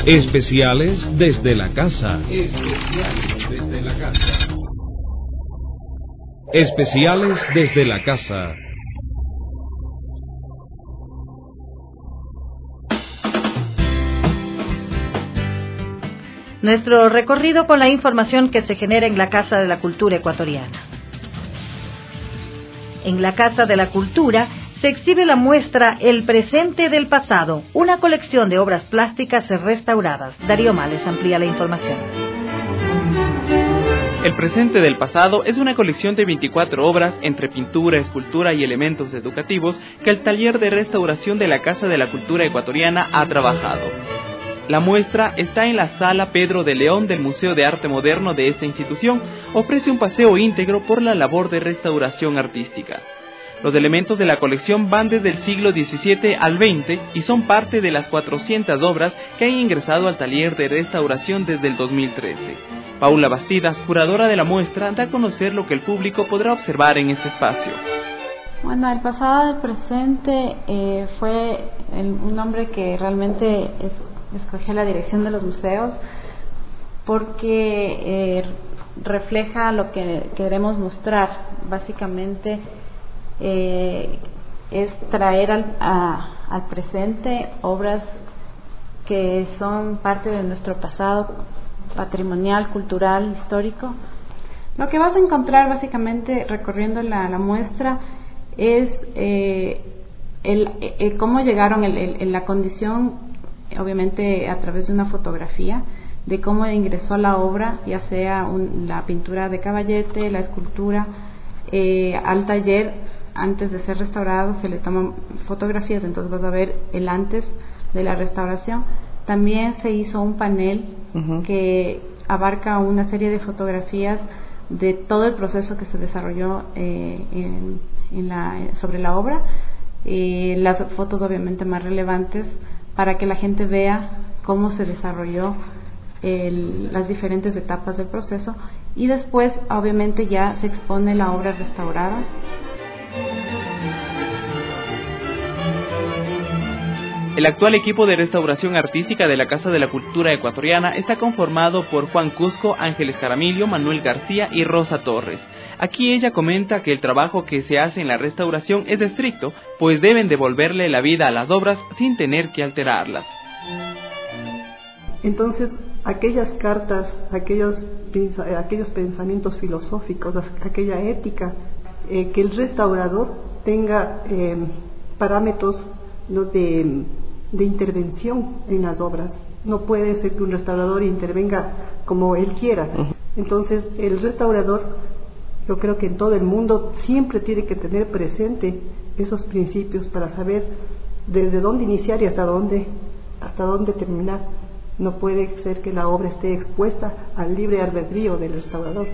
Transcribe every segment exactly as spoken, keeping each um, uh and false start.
Especiales desde la casa. Especiales desde la casa. Especiales desde la casa. Nuestro recorrido con la información que se genera en la Casa de la Cultura Ecuatoriana. En la Casa de la Cultura se exhibe la muestra El presente del pasado, una colección de obras plásticas restauradas. Darío Males amplía la información. El presente del pasado es una colección de veinticuatro obras entre pintura, escultura y elementos educativos que el taller de restauración de la Casa de la Cultura Ecuatoriana ha trabajado. La muestra está en la Sala Pedro de León del Museo de Arte Moderno de esta institución. Ofrece un paseo íntegro por la labor de restauración artística. Los elementos de la colección van desde el siglo diecisiete al veinte y son parte de las cuatrocientas obras que han ingresado al taller de restauración desde el dos mil trece. Paula Bastidas, curadora de la muestra, da a conocer lo que el público podrá observar en este espacio. Bueno, el pasado del presente eh, fue el, un nombre que realmente es, escogió la dirección de los museos porque eh, refleja lo que queremos mostrar. Básicamente eh, es traer al, a, al presente obras que son parte de nuestro pasado patrimonial, cultural, histórico. Lo que vas a encontrar básicamente recorriendo la, la muestra es eh, el, el cómo llegaron el, el, la condición, obviamente a través de una fotografía, de cómo ingresó la obra, ya sea un, la pintura de caballete, la escultura, eh, al taller. Antes de ser restaurado se le toman fotografías, entonces vas a ver el antes de la restauración. También se hizo un panel uh-huh. que abarca una serie de fotografías de todo el proceso que se desarrolló eh, en, en la, sobre la obra, eh, las fotos obviamente más relevantes para que la gente vea cómo se desarrolló el, las diferentes etapas del proceso, y después obviamente ya se expone la obra restaurada. El actual equipo de restauración artística de la Casa de la Cultura Ecuatoriana está conformado por Juan Cusco, Ángeles Jaramillo, Manuel García y Rosa Torres. Aquí ella comenta que el trabajo que se hace en la restauración es estricto, pues deben devolverle la vida a las obras sin tener que alterarlas. Entonces, aquellas cartas, aquellos, aquellos pensamientos filosóficos, aquella ética, eh, que el restaurador tenga eh, parámetros ¿no? de... de intervención en las obras. No puede ser que un restaurador intervenga como él quiera. Entonces el restaurador, yo creo que en todo el mundo siempre tiene que tener presente esos principios para saber desde dónde iniciar y hasta dónde hasta dónde terminar. No puede ser que la obra esté expuesta al libre albedrío del restaurador.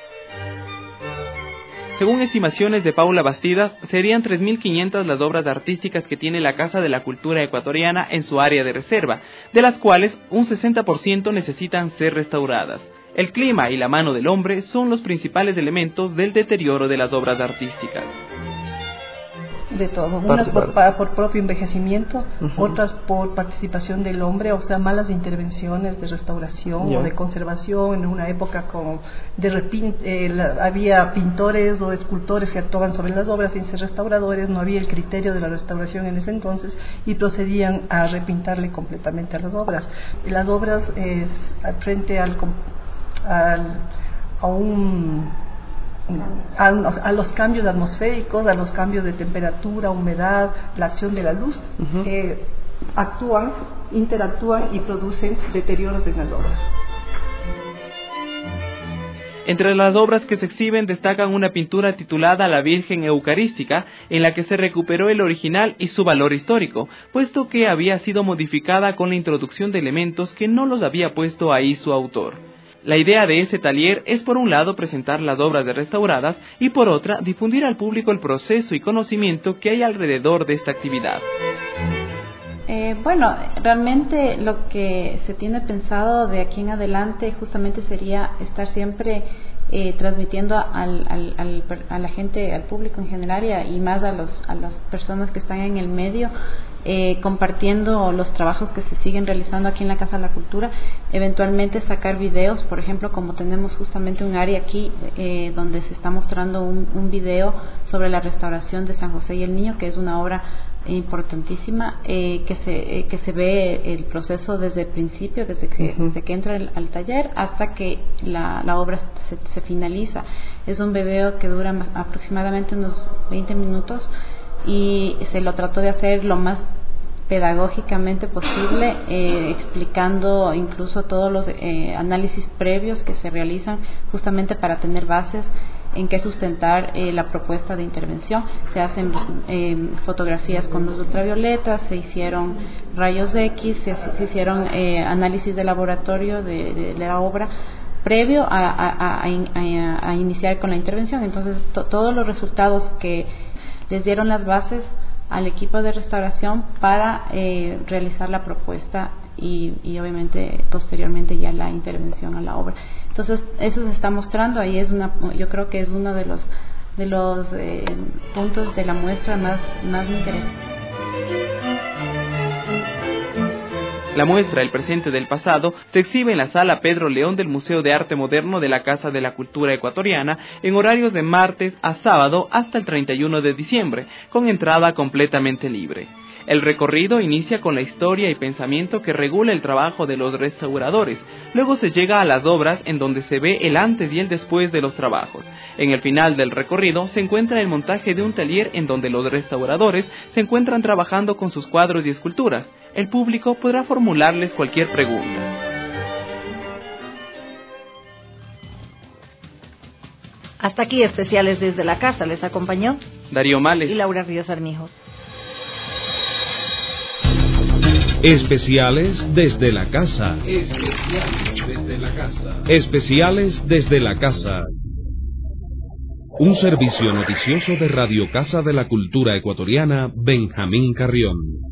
Según estimaciones de Paula Bastidas, serían tres mil quinientas las obras artísticas que tiene la Casa de la Cultura Ecuatoriana en su área de reserva, de las cuales un sesenta por ciento necesitan ser restauradas. El clima y la mano del hombre son los principales elementos del deterioro de las obras artísticas. De todo, unas por, por propio envejecimiento, uh-huh. otras por participación del hombre, o sea, malas intervenciones de restauración yeah. o de conservación. En una época con de repente eh, la, había pintores o escultores que actuaban sobre las obras sin ser restauradores, no había el criterio de la restauración en ese entonces y procedían a repintarle completamente a las obras. Y las obras eh, frente al, al a un A, a los cambios atmosféricos, a los cambios de temperatura, humedad, la acción de la luz, uh-huh. eh, actúan, interactúan y producen deterioros en las obras. Entre las obras que se exhiben destacan una pintura titulada La Virgen Eucarística, en la que se recuperó el original y su valor histórico, puesto que había sido modificada con la introducción de elementos que no los había puesto ahí su autor. La idea de ese taller es, por un lado, presentar las obras de restauradas y, por otra, difundir al público el proceso y conocimiento que hay alrededor de esta actividad. Eh, bueno, realmente lo que se tiene pensado de aquí en adelante justamente sería estar siempre eh, transmitiendo al, al, al, a la gente, al público en general y, a, y más a, los, a las personas que están en el medio, eh, compartiendo los trabajos que se siguen realizando aquí en la Casa de la Cultura, eventualmente sacar videos, por ejemplo, como tenemos justamente un área aquí eh, donde se está mostrando un, un video sobre la restauración de San José y el Niño, que es una obra importantísima, eh, que se eh, que se ve el proceso desde el principio, desde que uh-huh. desde que entra el, al taller hasta que la, la obra se, se finaliza. Es un video que dura más, aproximadamente unos veinte minutos, y se lo trató de hacer lo más pedagógicamente posible, eh, explicando incluso todos los eh, análisis previos que se realizan justamente para tener bases en qué sustentar eh, la propuesta de intervención. Se hacen eh, fotografías con luz ultravioleta, se hicieron rayos X, se, se hicieron eh, análisis de laboratorio de, de, de la obra previo a, a, a, a, a iniciar con la intervención. Entonces to, todos los resultados que les dieron las bases al equipo de restauración para eh, realizar la propuesta y, y obviamente posteriormente ya la intervención a la obra. Entonces eso se está mostrando ahí, es una, yo creo que es uno de los de los eh, puntos de la muestra más más interesantes. La muestra El presente del pasado se exhibe en la Sala Pedro León del Museo de Arte Moderno de la Casa de la Cultura Ecuatoriana en horarios de martes a sábado hasta el treinta y uno de diciembre, con entrada completamente libre. El recorrido inicia con la historia y pensamiento que regula el trabajo de los restauradores. Luego se llega a las obras, en donde se ve el antes y el después de los trabajos. En el final del recorrido se encuentra el montaje de un taller en donde los restauradores se encuentran trabajando con sus cuadros y esculturas. El público podrá formularles cualquier pregunta. Hasta aquí especiales desde la casa. Les acompañó Darío Males y Laura Ríos Armijos. Especiales desde la casa. Especiales desde la casa. Especiales desde la casa. Un servicio noticioso de Radio Casa de la Cultura Ecuatoriana, Benjamín Carrión.